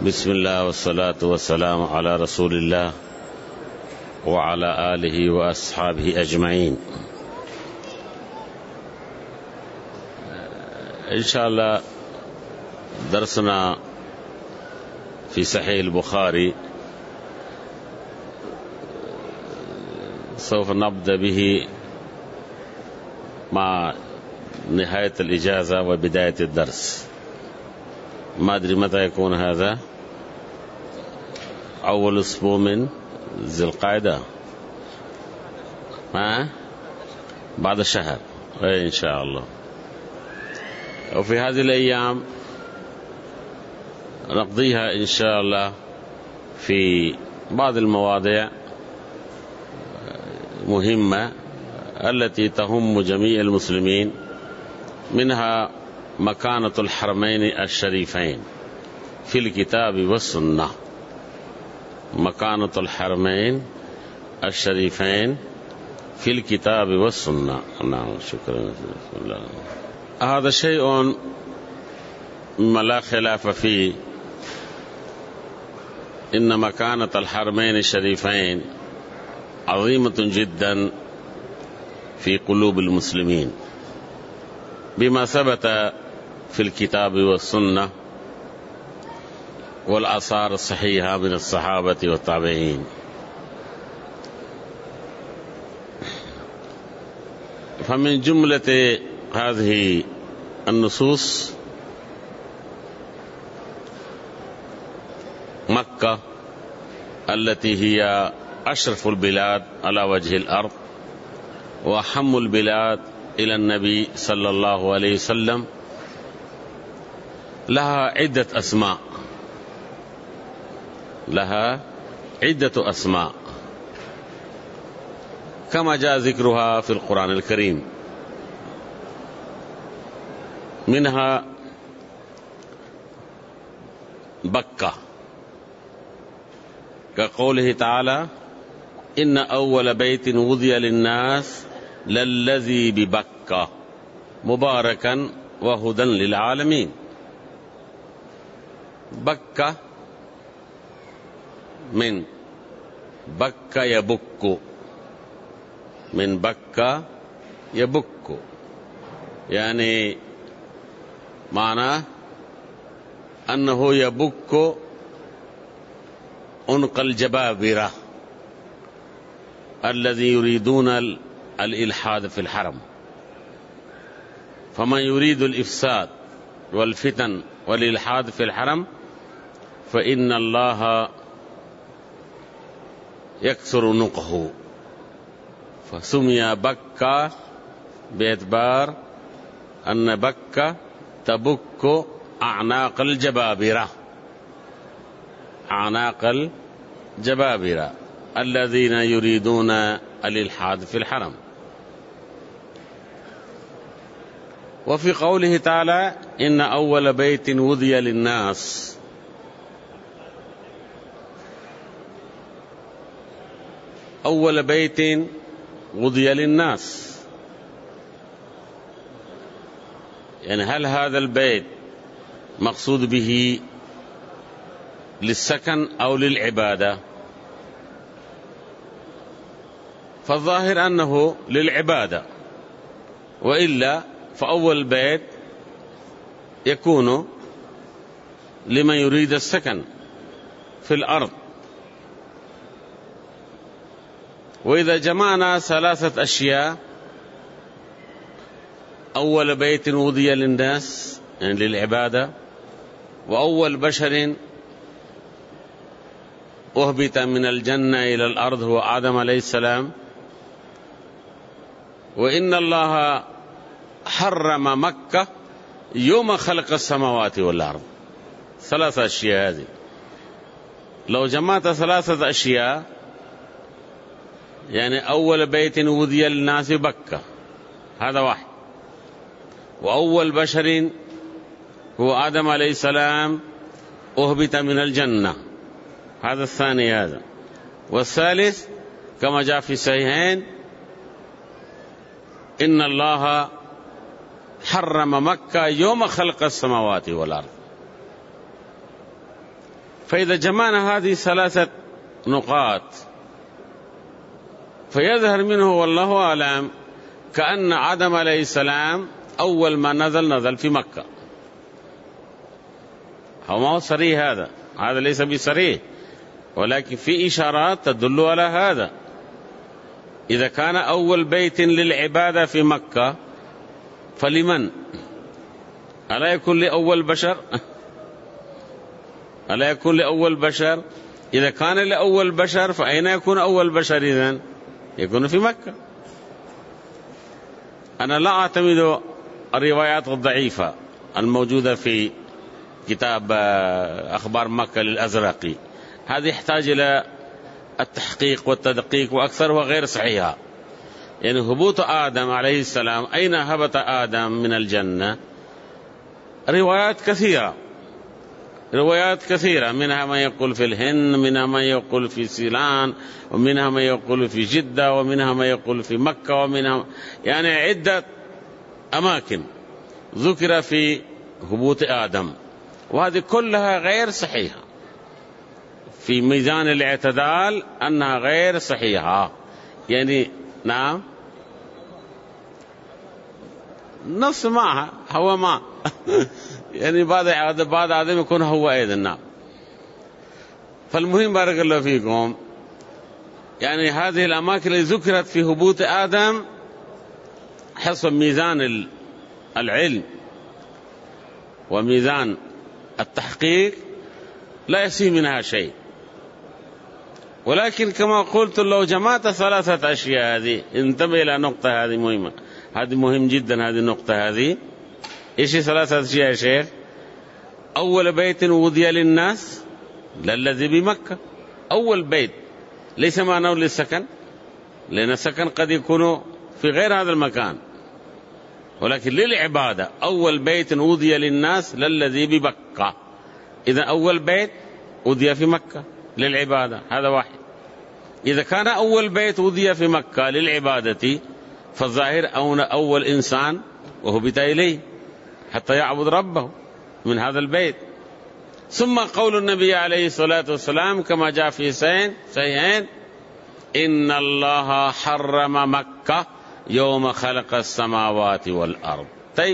बिस्मिल्लाह वस्सलातु वस्सलामु अला रसूलिल्लाह व अला आलिहि व अस्हाबिहि अजमईन। इंशाअल्लाह दर्सना फी सहीह अल-बुखारी सौफ नब्दा बिही मा निहायत अल-इजाज़ा व बिदायत अद-दर्स। ما أدري متى يكون هذا، أول أسبوع من ذي القعدة، بعد شهر إن شاء الله. وفي هذه الأيام نقضيها إن شاء الله في بعض المواضيع مهمة التي تهم جميع المسلمين، منها مكانة الحرمين الشريفين في الكتاب والسنة. مكانة الحرمين الشريفين في الكتاب والسنة. نعم، شكرا. بسم الله. هذا شيء مما لا خلاف فيه، إن مكانة الحرمين الشريفين عظيمة جدا في قلوب المسلمين بما ثبت في الكتاب والسنة والآثار الصحيحة من الصحابة والتابعين. فمن جملة هذه النصوص مكة التي هي أشرف البلاد على وجه الأرض وأحم البلاد إلى النبي صلى الله عليه وسلم، لها عدة أسماء، لها عدة أسماء كما جاء ذكرها في القرآن الكريم. منها بكة، كقوله تعالى: إن أول بيت وضع للناس للذي ببكة مباركا وهدى للعالمين. بكة من بكة يبك، من بكة يبك، يعني معناه أنه يبك عنق الجبابرة الذي يريدون الإلحاد في الحرم. فمن يريد الإفساد والفتن والإلحاد في الحرم فإن الله يكسر نقه، فسمي بكة باعتبار أن بكة تبك أعناق الجبابرة، أعناق الجبابرة الذين يريدون الإلحاد في الحرم. وفي قوله تعالى: إن أول بيت وضع للناس، أول بيت وضع للناس، يعني هل هذا البيت مقصود به للسكن أو للعبادة؟ فالظاهر أنه للعبادة، وإلا فأول بيت يكون لمن يريد السكن في الأرض. وإذا جمعنا ثلاثة أشياء: أول بيت وضع للناس يعني للعبادة، وأول بشر أهبط من الجنة إلى الأرض هو آدم عليه السلام، وإن الله حرم مكة يوم خلق السماوات والأرض. ثلاثة أشياء هذه، لو جمعت ثلاثة أشياء يعني أول بيت وضع للناس بكة، هذا واحد، وأول بشر هو آدم عليه السلام أهبط من الجنة، هذا الثاني هذا، والثالث كما جاء في الصحيحين: إن الله حرم مكة يوم خلق السماوات والأرض. فإذا جمعنا هذه 3 نقاط فيظهر منه والله أعلم كأن آدم عليه السلام أول ما نزل في مكة. هو ما هو صريح، هذا ليس بصريح، ولكن في إشارات تدل على هذا. إذا كان أول بيت للعبادة في مكة فلمن؟ ألا يكون لأول بشر؟ ألا يكون لأول بشر؟ إذا كان لأول بشر فأين يكون أول بشر إذن؟ يكون في مكة. أنا لا أعتمد الروايات الضعيفة الموجودة في كتاب أخبار مكة للأزرقي، هذه يحتاج إلى التحقيق والتدقيق، وأكثرها غير صحيحة. يعني هبوط آدم عليه السلام، أين هبط آدم من الجنة؟ روايات كثيرة، منها ما يقول في الهند، منها ما يقول في سيلان، ومنها ما يقول في جدة، ومنها ما يقول في مكة، ومنها يعني عدة أماكن ذكر في هبوط آدم، وهذه كلها غير صحيحة. في ميزان الاعتدال أنها غير صحيحة. يعني نعم، نص معها هو ما يعني بعض آدم يكون هو أيضا. نعم. فالمهم بارك الله فيكم، يعني هذه الأماكن اللي ذكرت في هبوط آدم حسب ميزان العلم وميزان التحقيق لا يسيء منها شيء. ولكن كما قلت لو جمعت 3 أشياء هذه، انتبه إلى نقطة هذه مهمة، هذه مهم جدا هذه النقطة هذه. إيش 3 أشياء يا شيخ؟ أول بيت وضي للناس للذي بمكة. أول بيت ليس معناه للسكن، لأن السكن قد يكون في غير هذا المكان، ولكن للعبادة. أول بيت وضي للناس للذي بمكة، إذا أول بيت وضي في مكة للعبادة، هذا واحد. إذا كان أول بيت وضي في مكة للعبادة فالظاهر أول إنسان وهبط إليه حتى يعبد ربه من هذا البيت. ثم قول النبي عليه الصلاة والسلام كما جاء في صحيحين: إن الله حرم مكة يوم خلق السماوات والأرض. طيب،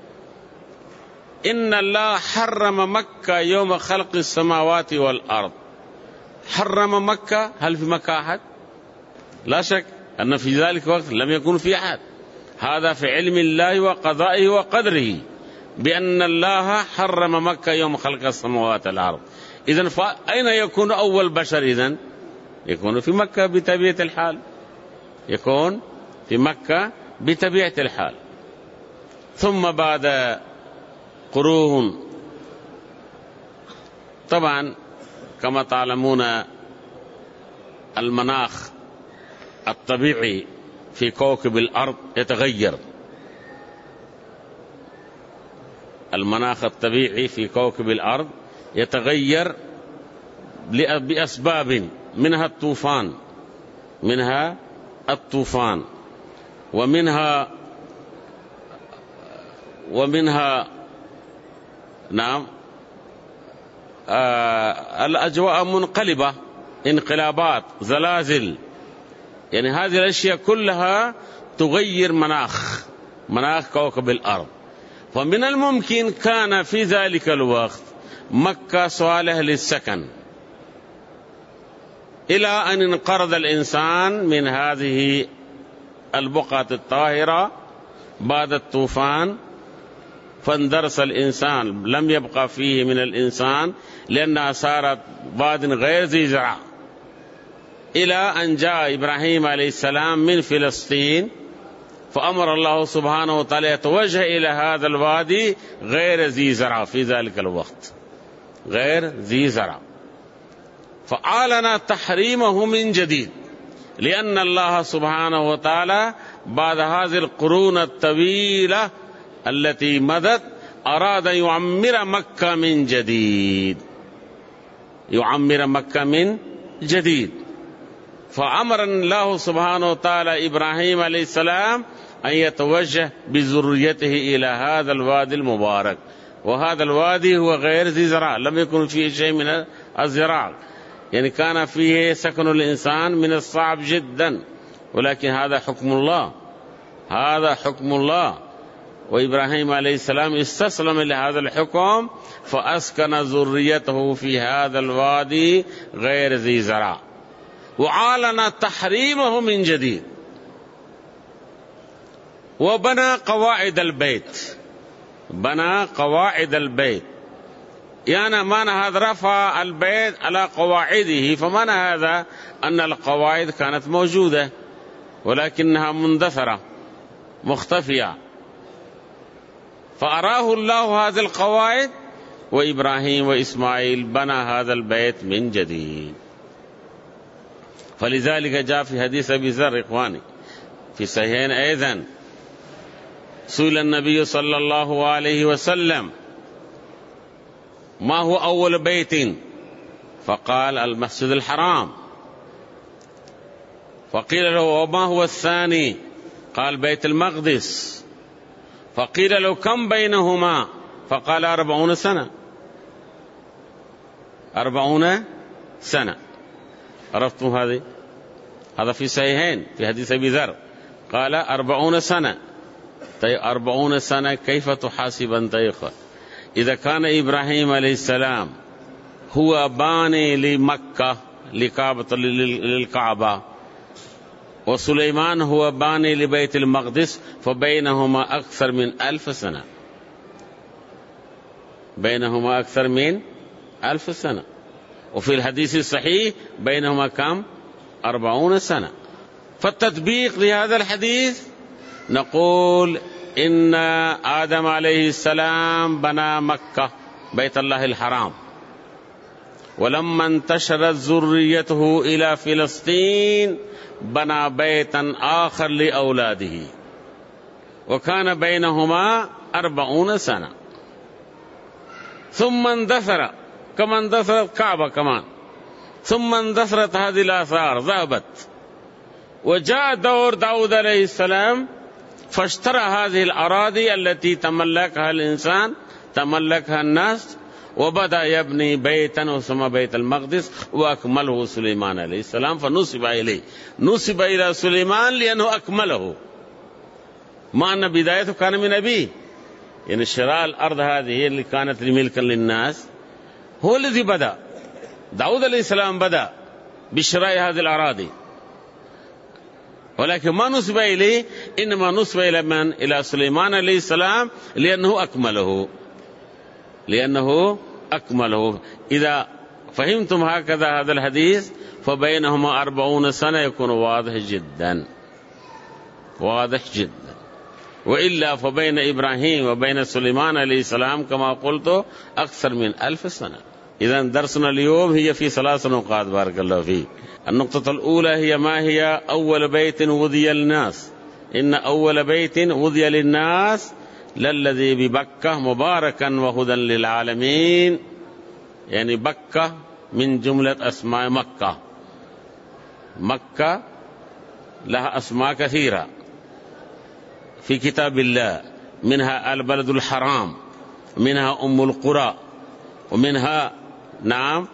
إن الله حرم مكة يوم خلق السماوات والأرض. حرم مكة، هل في مكة أحد؟ لا شك أن في ذلك الوقت لم يكن في أحد. هذا في علم الله وقضائه وقدره بأن الله حرم مكة يوم خلق السماوات والأرض. إذن فأين يكون أول بشر؟ إذن يكون في مكة بطبيعة الحال، يكون في مكة بطبيعة الحال. ثم بعد قرون، طبعا كما تعلمون المناخ الطبيعي في كوكب الأرض يتغير. المناخ الطبيعي في كوكب الأرض يتغير بأسباب، منها الطوفان ومنها نعم الأجواء منقلبة، انقلابات، زلازل. يعني هذه الأشياء كلها تغير مناخ كوكب الأرض. فمن الممكن كان في ذلك الوقت مكة صالح للسكن، إلى أن انقرض الإنسان من هذه البقعة الطاهرة بعد الطوفان، فاندرس الإنسان، لم يبقى فيه من الإنسان لأنها صارت واد غير ذي زرع، إلى أن جاء إبراهيم عليه السلام من فلسطين، فأمر الله سبحانه وتعالى يتوجه إلى هذا الوادي غير ذي زرع في ذلك الوقت، غير ذي زرع، فأعلن تحريمه من جديد، لأن الله سبحانه وتعالى بعد هذه القرون الطويلة التي مضت أراد يعمر مكة من جديد، فأمر الله سبحانه وتعالى إبراهيم عليه السلام أن يتوجه بذريته إلى هذا الوادي المبارك. وهذا الوادي هو غير ذي زرع، لم يكن فيه شيء من الزراع، يعني كان فيه سكن الإنسان من الصعب جدا، ولكن هذا حكم الله، هذا حكم الله. وإبراهيم عليه السلام استسلم لهذا الحكم فأسكن ذريته في هذا الوادي غير ذي زرع، وعلن تحريمه من جديد، وبنى قواعد البيت، بنى قواعد البيت. يعني معنى هذا رفع البيت على قواعده، فمعنى هذا أن القواعد كانت موجودة ولكنها مندثرة مختفية، فأراه الله هذه القواعد، وإبراهيم وإسماعيل بنى هذا البيت من جديد. فلذلك جاء في حديث أبي ذر إخواني في صحيحين أيضا، سئل النبي صلى الله عليه وسلم ما هو أول بيت؟ فقال المسجد الحرام. فقيل له وما هو الثاني؟ قال بيت المقدس. فقيل له كم بينهما؟ فقال 40 سنة، 40 سنة. عرفتم هذه؟ هذا في صحيحين في حديث أبي ذر، قال 40 سنة. طيب 40 سنة كيف تحاسب أنت يا إخوة؟ إذا كان إبراهيم عليه السلام هو باني لمكة للكعبة، وسليمان هو باني لبيت المقدس، فبينهما أكثر من 1000 سنة، بينهما أكثر من 1000 سنة. وفي الحديث الصحيح بينهما كم؟ 40 سنة. فالتطبيق لهذا الحديث نقول إن آدم عليه السلام بنى مكة بيت الله الحرام، ولما انتشرت ذريته إلى فلسطين بنى بيتا آخر لأولاده، وكان بينهما 40 سنة، ثم اندثر كما اندثرت كعبة كمان، ثم اندثرت هذه الآثار ذهبت، وجاء دور داود عليه السلام فاشترى هذه الأراضي التي تملكها الإنسان، تملكها الناس، وبدأ يبني بيتا وسمى بيت المقدس، وأكمله سليمان عليه السلام فنسب إليه، نسب إلى سليمان لأنه أكمله، مع أن بدايته كان من أبيه. يعني شراء الأرض هذه اللي كانت ملكا للناس هو الذي بدأ، داود عليه السلام بدأ بشراء هذه الأراضي، ولكن ما نسب إليه، إنما نسب إلى من؟ إلى سليمان عليه السلام لأنه أكمله، لأنه أكمله. إذا فهمتم هكذا هذا الحديث فبينهما 40 سنة يكون واضح جدا، واضح جدا. وإلا فبين إبراهيم وبين سليمان عليه السلام كما قلت أكثر من 1000 سنة. إذا درسنا اليوم هي في 3 نقاط بارك الله فيك. النقطة الأولى هي ما هي أول بيت وضي للناس؟ إن أول بيت وضي للناس للذي ببكة مباركا وهدى للعالمين. يعني بكة من جملة أسماء مكة، مكة لها أسماء كثيرة في كتاب الله، منها البلد الحرام، منها أم القرى، ومنها نعم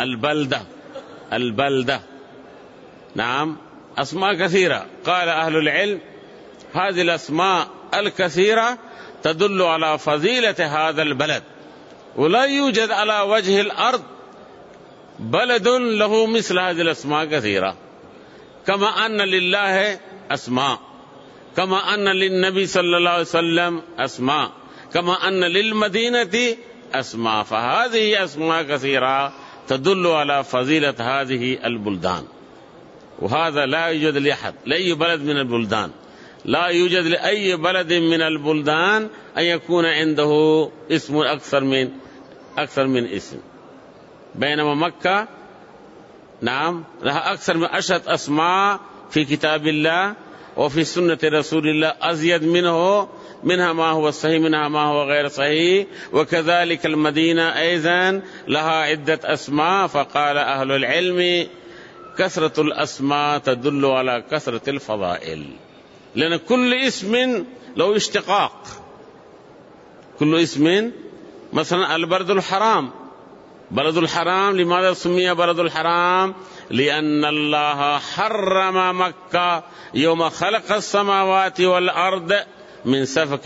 البلدة نعم، أسماء كثيرة. قال أهل العلم هذه الأسماء الكثيرة تدل على فضيلة هذا البلد، ولا يوجد على وجه الأرض بلد له مثل هذه الأسماء كثيرة. كما أن لله أسماء، كما أن للنبي صلى الله عليه وسلم أسماء، كما أن للمدينة أسماء، فهذه أسماء كثيرة تدل على فضيلة هذه البلدان. وهذا لا يوجد لأحد، لأي بلد من البلدان، لا يوجد لأي بلد من البلدان أن يكون عنده اسم أكثر من اسم، بينما مكة نعم لها أكثر من 10 أسماء في كتاب الله وفي سنة رسول الله، أزيد منها ما هو صحيح، منها ما هو غير صحيح. وكذلك المدينة أيضا لها عدة أسماء. فقال أهل العلم كثرة الأسماء تدل على كثرة الفضائل، لأن كل اسم له اشتقاق، كل اسم مثلا البلد الحرام بلد الحرام. لماذا سمي بلد الحرام؟ لأن الله حرم مكة يوم خلق السماوات والأرض من سفك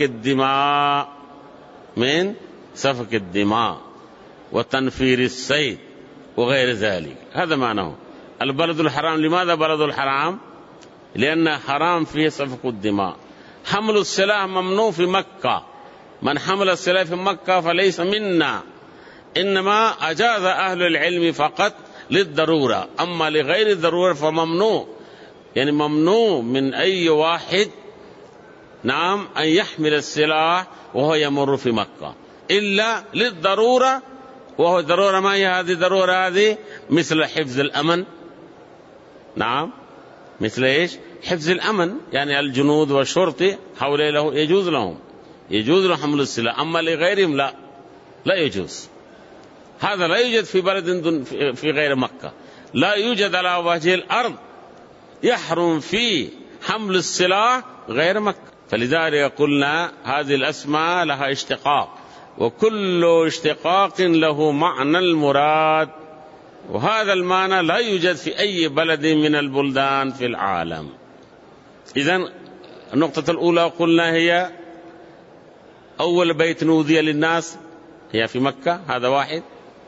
الدماء وتنفير الصيد وغير ذلك. هذا معناه البلد الحرام. لماذا بلد الحرام؟ لأن حرام فيه سفك الدماء. حمل السلاح ممنوع في مكة. من حمل السلاح في مكة فليس منا، إنما أجاز أهل العلم فقط للضرورة، أما لغير الضرورة فممنوع. يعني ممنوع من أي واحد نعم أن يحمل السلاح وهو يمر في مكة إلا للضرورة. وهو ضرورة، ما هي هذه الضرورة؟ هذه مثل حفظ الأمن. نعم، مثل إيش؟ حفظ الأمن. يعني الجنود والشرطة حوله يجوز لهم حمل السلاح، أما لغيرهم لا يجوز. هذا لا يوجد في بلد في غير مكة، لا يوجد على وجه الأرض يحرم فيه حمل السلاح غير مكة. فلذلك قلنا هذه الأسماء لها اشتقاق، وكل اشتقاق له معنى المراد، وهذا المعنى لا يوجد في أي بلد من البلدان في العالم. إذن النقطة الأولى قلنا هي أول بيت نودي للناس هي في مكة، هذا واحد.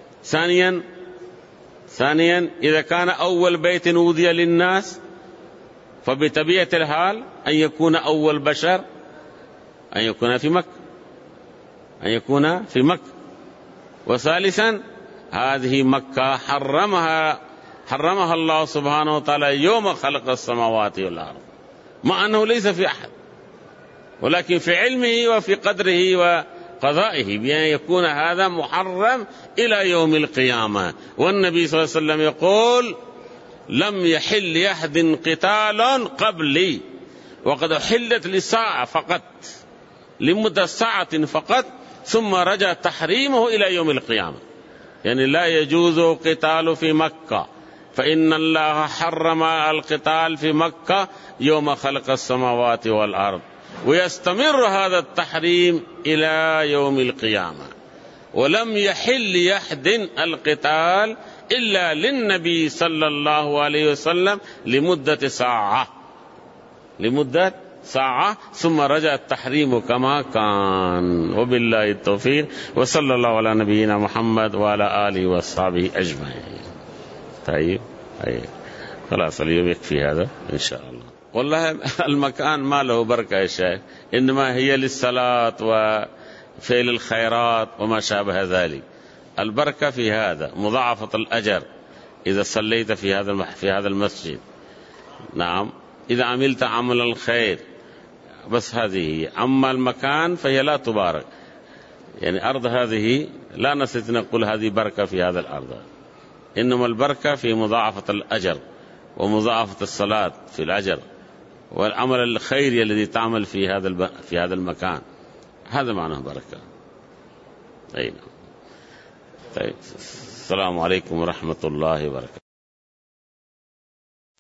ثانيا إذا كان أول بيت نودي للناس فبطبيعة الحال أن يكون أول بشر أن يكون في مكة. وثالثا هذه مكة حرمها الله سبحانه وتعالى يوم خلق السماوات والأرض، مع أنه ليس في أحد، ولكن في علمه وفي قدره وقضائه بأن يكون هذا محرم إلى يوم القيامة. والنبي صلى الله عليه وسلم يقول: لم يحل لأحد قتال قبلي، وقد أحلت لساعة فقط، لمدة ساعة فقط، ثم رجع تحريمه إلى يوم القيامة. يعني لا يجوز قتال في مكة، فإن الله حرم القتال في مكة يوم خلق السماوات والأرض، ويستمر هذا التحريم إلى يوم القيامة. ولم يحل لأحد القتال إلا للنبي صلى الله عليه وسلم لمدة ساعة، ثم رجع التحريم كما كان. وبالله التوفيق، وصلى الله على نبينا محمد وعلى آله وصحبه أجمعين. طيب خلاص اليوم يكفي هذا إن شاء الله. والله المكان ما له بركة يا شيخ، إنما هي للصلاة وفعل الخيرات وما شابه ذلك. البركة في هذا مضاعفة الأجر إذا صليت في هذا المسجد. نعم، إذا عملت عمل الخير، بس هذه هي. أما المكان فهي لا تبارك. يعني أرض هذه لا نستطيع نقول هذه بركة في هذا الأرض، إنما البركة في مضاعفة الأجر ومضاعفة الصلاة في الأجر والعمل الخيري الذي تعمل في هذا المكان. هذا معناه بركة. طيب السلام عليكم ورحمة الله وبركاته.